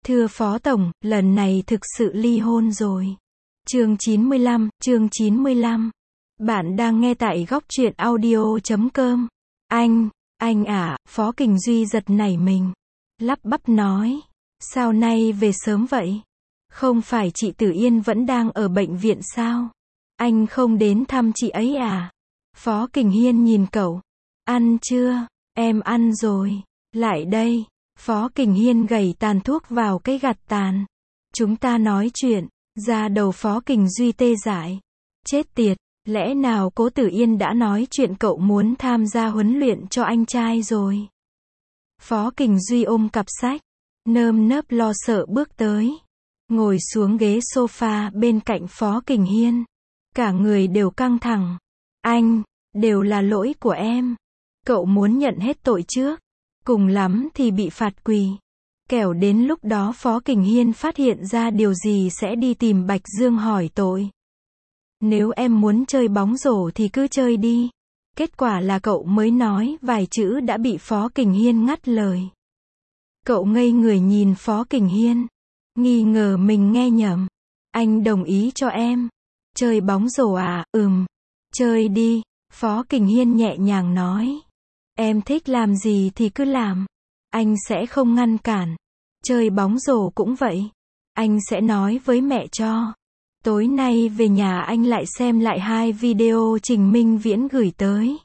Thưa Phó Tổng, lần này thực sự ly hôn rồi. Chương 95. Bạn đang nghe tại góc truyện audio.com. Anh à, Phó Kình Duy giật nảy mình. Lắp bắp nói. Sao nay về sớm vậy? Không phải chị Tử Yên vẫn đang ở bệnh viện sao? Anh không đến thăm chị ấy à? Phó Kình Hiên nhìn cậu. Ăn chưa? Em ăn rồi. Lại đây. Phó Kình Hiên gẩy tàn thuốc vào cái gạt tàn. Chúng ta nói chuyện. Da đầu Phó Kình Duy tê dại. Chết tiệt, lẽ nào cố Tử Yên đã nói chuyện cậu muốn tham gia huấn luyện cho anh trai rồi? Phó Kình Duy ôm cặp sách, nơm nớp lo sợ bước tới. Ngồi xuống ghế sofa bên cạnh Phó Kình Hiên. Cả người đều căng thẳng. Anh, đều là lỗi của em. Cậu muốn nhận hết tội trước. Cùng lắm thì bị phạt quỳ. Kẻo đến lúc đó Phó Kình Hiên phát hiện ra điều gì sẽ đi tìm Bạch Dương hỏi tội. Nếu em muốn chơi bóng rổ thì cứ chơi đi. Kết quả là cậu mới nói vài chữ đã bị Phó Kình Hiên ngắt lời. Cậu ngây người nhìn Phó Kình Hiên. Nghi ngờ mình nghe nhầm. Anh đồng ý cho em. Chơi bóng rổ à? Chơi đi. Phó Kình Hiên nhẹ nhàng nói. Em thích làm gì thì cứ làm. Anh sẽ không ngăn cản. Chơi bóng rổ cũng vậy. Anh sẽ nói với mẹ cho. Tối nay về nhà anh lại xem lại 2 video Trình Minh Viễn gửi tới.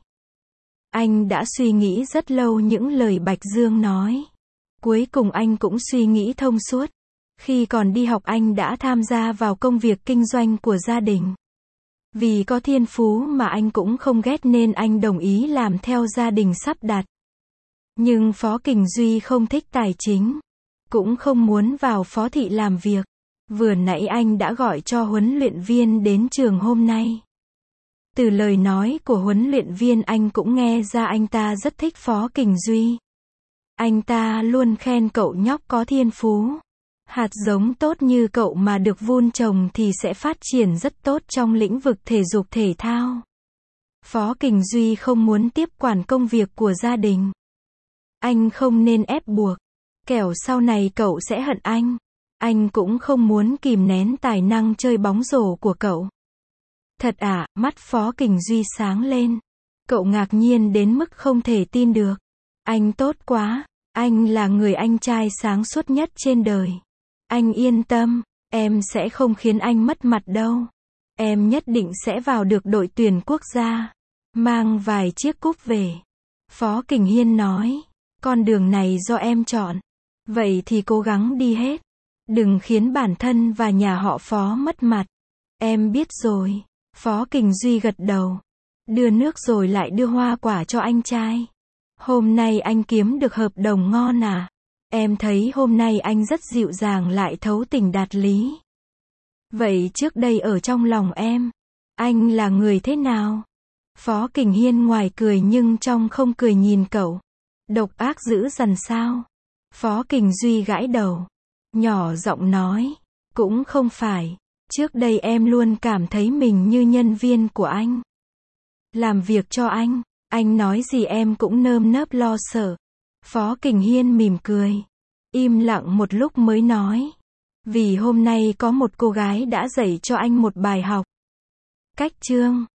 Anh đã suy nghĩ rất lâu những lời Bạch Dương nói. Cuối cùng anh cũng suy nghĩ thông suốt. Khi còn đi học anh đã tham gia vào công việc kinh doanh của gia đình. Vì có thiên phú mà anh cũng không ghét nên anh đồng ý làm theo gia đình sắp đặt. Nhưng Phó Kình Duy không thích tài chính. Cũng không muốn vào phó thị làm việc. Vừa nãy anh đã gọi cho huấn luyện viên đến trường hôm nay. Từ lời nói của huấn luyện viên anh cũng nghe ra anh ta rất thích Phó Kình Duy. Anh ta luôn khen cậu nhóc có thiên phú. Hạt giống tốt như cậu mà được vun trồng thì sẽ phát triển rất tốt trong lĩnh vực thể dục thể thao. Phó Kình Duy không muốn tiếp quản công việc của gia đình. Anh không nên ép buộc. Kẻo sau này cậu sẽ hận anh. Anh cũng không muốn kìm nén tài năng chơi bóng rổ của cậu. Thật à? Mắt Phó Kình Duy sáng lên. Cậu ngạc nhiên đến mức không thể tin được. Anh tốt quá. Anh là người anh trai sáng suốt nhất trên đời. Anh yên tâm. Em sẽ không khiến anh mất mặt đâu. Em nhất định sẽ vào được đội tuyển quốc gia. Mang vài chiếc cúp về. Phó Kình Hiên nói. Con đường này do em chọn. Vậy thì cố gắng đi hết. Đừng khiến bản thân và nhà họ Phó mất mặt. Em biết rồi. Phó Kình Duy gật đầu. Đưa nước rồi lại đưa hoa quả cho anh trai. Hôm nay anh kiếm được hợp đồng ngon à? Em thấy hôm nay anh rất dịu dàng lại thấu tình đạt lý. Vậy trước đây ở trong lòng em, anh là người thế nào? Phó Kình Hiên ngoài cười nhưng trong không cười nhìn cậu. Độc ác dữ dằn sao? Phó Kình Duy gãi đầu. Nhỏ giọng nói. Cũng không phải. Trước đây em luôn cảm thấy mình như nhân viên của anh. Làm việc cho anh nói gì em cũng nơm nớp lo sợ. Phó Kình Hiên mỉm cười. Im lặng một lúc mới nói. Vì hôm nay có một cô gái đã dạy cho anh một bài học. Cách chương.